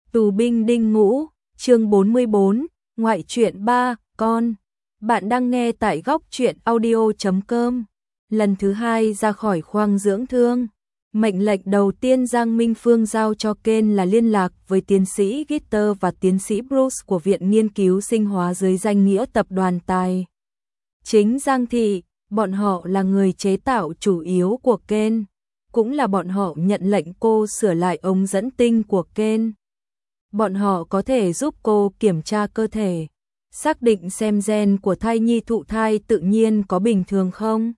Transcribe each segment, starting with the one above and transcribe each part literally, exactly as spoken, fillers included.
Tù binh đinh ngũ, chương bốn mươi bốn, ngoại truyện ba, con. Bạn đang nghe tại góc truyện audio chấm com. Lần thứ hai ra khỏi khoang dưỡng thương, mệnh lệnh đầu tiên Giang Minh Phương giao cho Ken là liên lạc với tiến sĩ Gitter và tiến sĩ Bruce của Viện Nghiên cứu Sinh hóa dưới danh nghĩa tập đoàn Tài chính Giang Thị. Bọn họ là người chế tạo chủ yếu của Ken, cũng là bọn họ nhận lệnh cô sửa lại ống dẫn tinh của Ken. Bọn họ có thể giúp cô kiểm tra cơ thể, xác định xem gen của thai nhi thụ thai tự nhiên có bình thường không.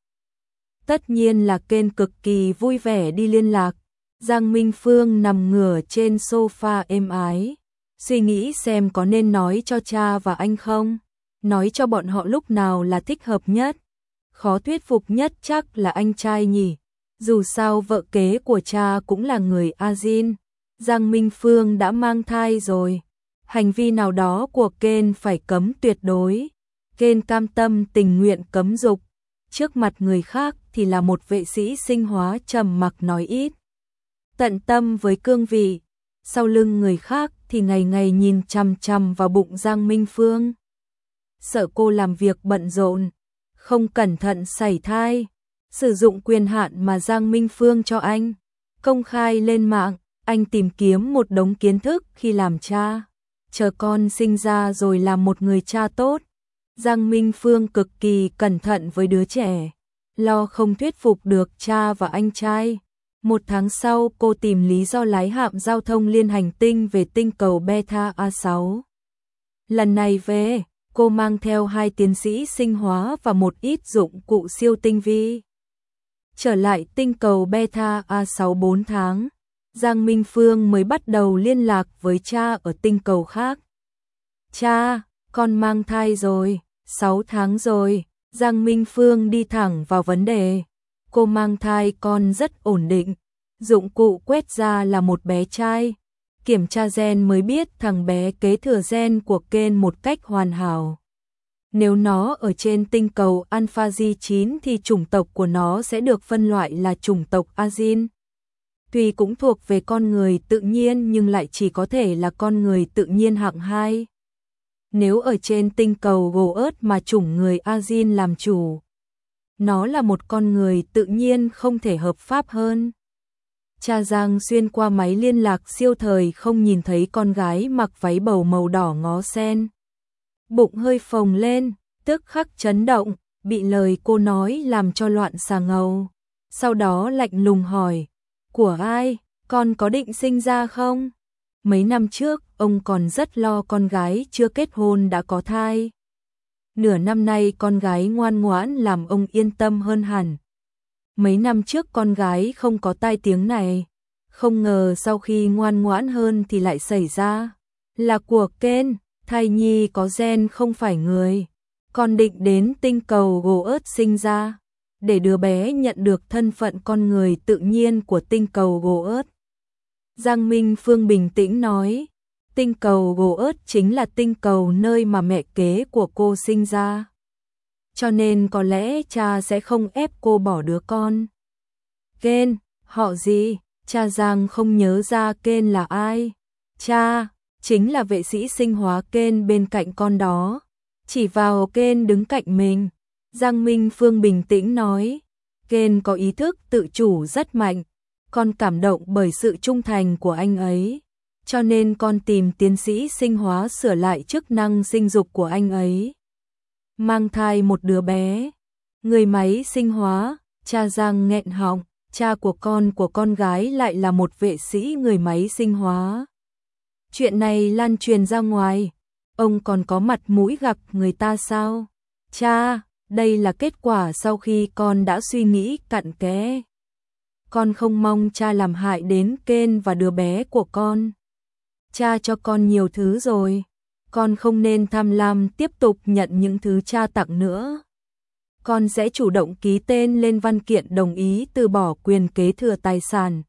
Tất nhiên là Ken cực kỳ vui vẻ đi liên lạc. Giang Minh Phương nằm ngửa trên sofa êm ái, suy nghĩ xem có nên nói cho cha và anh không, nói cho bọn họ lúc nào là thích hợp nhất. Khó thuyết phục nhất chắc là anh trai nhỉ, dù sao vợ kế của cha cũng là người Azin. Giang Minh Phương đã mang thai rồi, hành vi nào đó của Ken phải cấm tuyệt đối. Ken cam tâm tình nguyện cấm dục, trước mặt người khác thì là một vệ sĩ sinh hóa trầm mặc nói ít, tận tâm với cương vị, sau lưng người khác thì ngày ngày nhìn chằm chằm vào bụng Giang Minh Phương. Sợ cô làm việc bận rộn, không cẩn thận sảy thai, sử dụng quyền hạn mà Giang Minh Phương cho anh, công khai lên mạng. Anh tìm kiếm một đống kiến thức khi làm cha, chờ con sinh ra rồi làm một người cha tốt. Giang Minh Phương cực kỳ cẩn thận với đứa trẻ, lo không thuyết phục được cha và anh trai. Một tháng sau cô tìm lý do lái hạm giao thông liên hành tinh về tinh cầu Beta A sáu. Lần này về, cô mang theo hai tiến sĩ sinh hóa và một ít dụng cụ siêu tinh vi. Trở lại tinh cầu Beta A sáu bốn tháng. Giang Minh Phương mới bắt đầu liên lạc với cha ở tinh cầu khác. Cha, con mang thai rồi, sáu tháng rồi. Giang Minh Phương đi thẳng vào vấn đề. Cô mang thai con rất ổn định. Dụng cụ quét ra là một bé trai. Kiểm tra gen mới biết thằng bé kế thừa gen của Ken một cách hoàn hảo. Nếu nó ở trên tinh cầu Alpha G chín thì chủng tộc của nó sẽ được phân loại là chủng tộc Azin. Tuy cũng thuộc về con người tự nhiên nhưng lại chỉ có thể là con người tự nhiên hạng hai. Nếu ở trên tinh cầu Goearth mà chủng người Azin làm chủ, nó là một con người tự nhiên không thể hợp pháp hơn. Cha Giang xuyên qua máy liên lạc siêu thời không nhìn thấy con gái mặc váy bầu màu đỏ ngó sen. Bụng hơi phồng lên, tức khắc chấn động, bị lời cô nói làm cho loạn xà ngầu. Sau đó lạnh lùng hỏi, của ai, con có định sinh ra không? Mấy năm trước, ông còn rất lo con gái chưa kết hôn đã có thai. Nửa năm nay con gái ngoan ngoãn làm ông yên tâm hơn hẳn. Mấy năm trước con gái không có tai tiếng này, không ngờ sau khi ngoan ngoãn hơn thì lại xảy ra. Là của Ken, thai nhi có gen không phải người. Con định đến tinh cầu Goearth sinh ra, để đứa bé nhận được thân phận con người tự nhiên của tinh cầu Goearth. Giang Minh Phương bình tĩnh nói, tinh cầu Goearth chính là tinh cầu nơi mà mẹ kế của cô sinh ra. Cho nên có lẽ cha sẽ không ép cô bỏ đứa con. Ken, họ gì? Cha Giang không nhớ ra Ken là ai. Cha, chính là vệ sĩ sinh hóa Ken bên cạnh con đó. Chỉ vào Ken đứng cạnh mình. Giang Minh Phương bình tĩnh nói, Ken có ý thức tự chủ rất mạnh, con cảm động bởi sự trung thành của anh ấy, cho nên con tìm tiến sĩ sinh hóa sửa lại chức năng sinh dục của anh ấy. Mang thai một đứa bé, người máy sinh hóa. Cha Giang nghẹn họng, cha của con của con gái lại là một vệ sĩ người máy sinh hóa. Chuyện này lan truyền ra ngoài, ông còn có mặt mũi gặp người ta sao? Cha, đây là kết quả sau khi con đã suy nghĩ cặn kẽ. Con không mong cha làm hại đến Ken và đứa bé của con. Cha cho con nhiều thứ rồi, con không nên tham lam tiếp tục nhận những thứ cha tặng nữa. Con sẽ chủ động ký tên lên văn kiện đồng ý từ bỏ quyền kế thừa tài sản.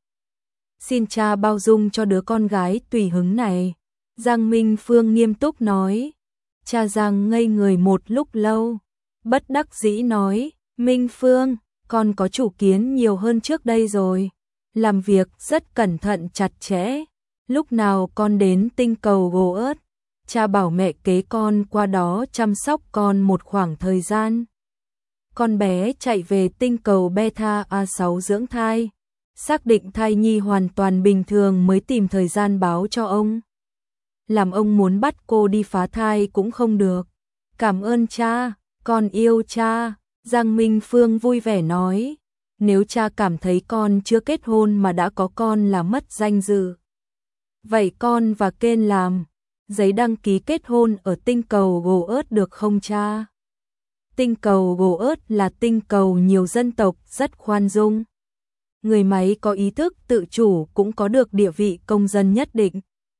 Xin cha bao dung cho đứa con gái tùy hứng này. Giang Minh Phương nghiêm túc nói. Cha Giang ngây người một lúc lâu, bất đắc dĩ nói, Minh Phương, con có chủ kiến nhiều hơn trước đây rồi. Làm việc rất cẩn thận chặt chẽ, Lúc nào con đến tinh cầu gỗ ớt, cha bảo mẹ kế con qua đó chăm sóc con một khoảng thời gian. Con bé chạy về tinh cầu Beta A sáu dưỡng thai, xác định thai nhi hoàn toàn bình thường mới tìm thời gian báo cho ông. Làm ông muốn bắt cô đi phá thai cũng không được. Cảm ơn cha, con yêu cha, Giang Minh Phương vui vẻ nói. Nếu cha cảm thấy con chưa kết hôn mà đã có con là mất danh dự, vậy con và Ken làm giấy đăng ký kết hôn ở tinh cầu gỗ ớt được không cha? Tinh cầu gỗ ớt là tinh cầu nhiều dân tộc, rất khoan dung. Người máy có ý thức tự chủ cũng có được địa vị công dân nhất định.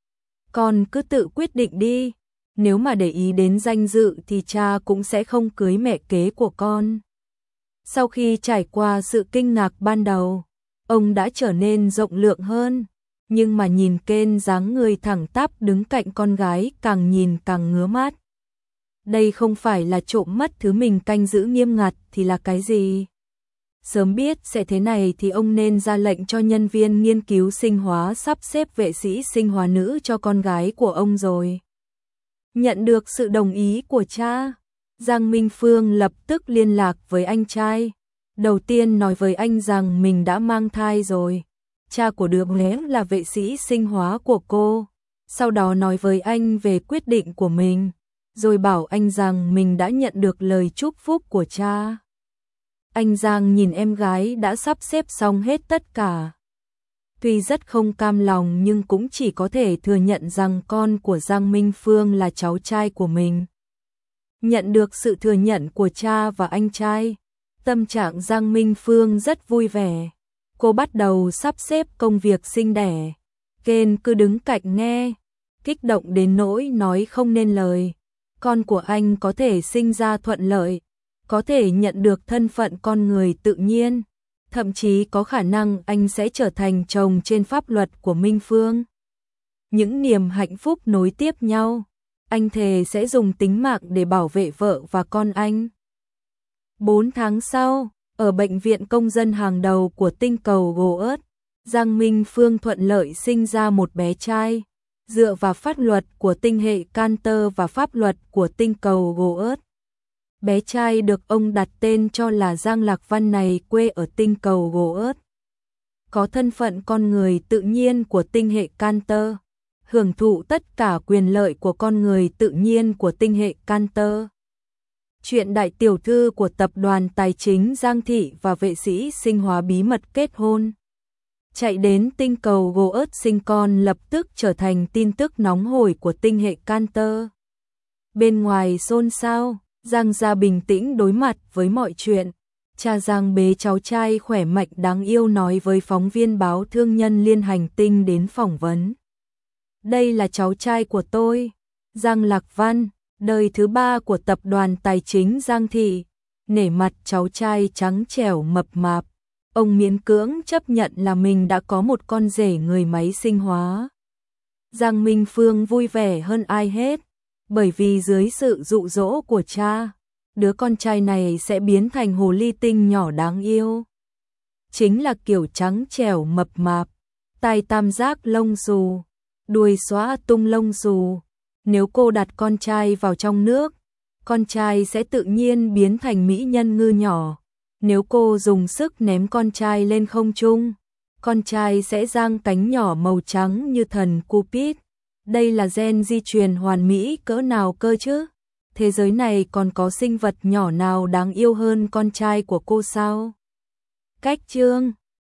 Con cứ tự quyết định đi, nếu mà để ý đến danh dự thì cha cũng sẽ không cưới mẹ kế của con. Sau khi trải qua sự kinh ngạc ban đầu, ông đã trở nên rộng lượng hơn, nhưng mà nhìn Ken dáng người thẳng tắp đứng cạnh con gái càng nhìn càng ngứa mắt. Đây không phải là trộm mất thứ mình canh giữ nghiêm ngặt thì là cái gì? Sớm biết sẽ thế này thì ông nên ra lệnh cho nhân viên nghiên cứu sinh hóa sắp xếp vệ sĩ sinh hóa nữ cho con gái của ông rồi. Nhận được sự đồng ý của cha, Giang Minh Phương lập tức liên lạc với anh trai. Đầu tiên nói với anh rằng mình đã mang thai rồi. Cha của đứa bé là vệ sĩ sinh hóa của cô. Sau đó nói với anh về quyết định của mình, rồi bảo anh rằng mình đã nhận được lời chúc phúc của cha. Anh Giang nhìn em gái đã sắp xếp xong hết tất cả. Tuy rất không cam lòng nhưng cũng chỉ có thể thừa nhận rằng con của Giang Minh Phương là cháu trai của mình. Nhận được sự thừa nhận của cha và anh trai, tâm trạng Giang Minh Phương rất vui vẻ. Cô bắt đầu sắp xếp công việc sinh đẻ. Ken cứ đứng cạnh nghe, kích động đến nỗi nói không nên lời. Con của anh có thể sinh ra thuận lợi, có thể nhận được thân phận con người tự nhiên, thậm chí có khả năng anh sẽ trở thành chồng trên pháp luật của Minh Phương. Những niềm hạnh phúc nối tiếp nhau, anh thề sẽ dùng tính mạng để bảo vệ vợ và con anh. Bốn tháng sau, ở bệnh viện công dân hàng đầu của tinh cầu gỗ ớt, Giang Minh Phương thuận lợi sinh ra một bé trai, dựa vào pháp luật của tinh hệ Cantor và pháp luật của tinh cầu gỗ ớt. Bé trai được ông đặt tên cho là Giang Lạc Văn này quê ở tinh cầu gỗ ớt. Có thân phận con người tự nhiên của tinh hệ Cantor, hưởng thụ tất cả quyền lợi của con người tự nhiên của tinh hệ Cantor. Chuyện đại tiểu thư của tập đoàn tài chính Giang Thị và vệ sĩ sinh hóa bí mật kết hôn. Chạy đến tinh cầu gỗ ớt sinh con lập tức trở thành tin tức nóng hổi của tinh hệ Cantor. Bên ngoài xôn xao, Giang gia bình tĩnh đối mặt với mọi chuyện. Cha Giang bế cháu trai khỏe mạnh đáng yêu nói với phóng viên báo Thương nhân Liên Hành Tinh đến phỏng vấn. Đây là cháu trai của tôi, Giang Lạc Văn, đời thứ ba của tập đoàn tài chính Giang Thị. Nể mặt cháu trai trắng trẻo mập mạp, ông miễn cưỡng chấp nhận là mình đã có một con rể người máy sinh hóa. Giang Minh Phương vui vẻ hơn ai hết, bởi vì dưới sự dụ dỗ của cha, đứa con trai này sẽ biến thành hồ ly tinh nhỏ đáng yêu. Chính là kiểu trắng trẻo mập mạp, tai tam giác lông xù, đuôi xóa tung lông xù. Nếu cô đặt con trai vào trong nước, con trai sẽ tự nhiên biến thành mỹ nhân ngư nhỏ. Nếu cô dùng sức ném con trai lên không trung, con trai sẽ giang cánh nhỏ màu trắng như thần Cupid. Đây là gen di truyền hoàn mỹ cỡ nào cơ chứ? Thế giới này còn có sinh vật nhỏ nào đáng yêu hơn con trai của cô sao? Cách chương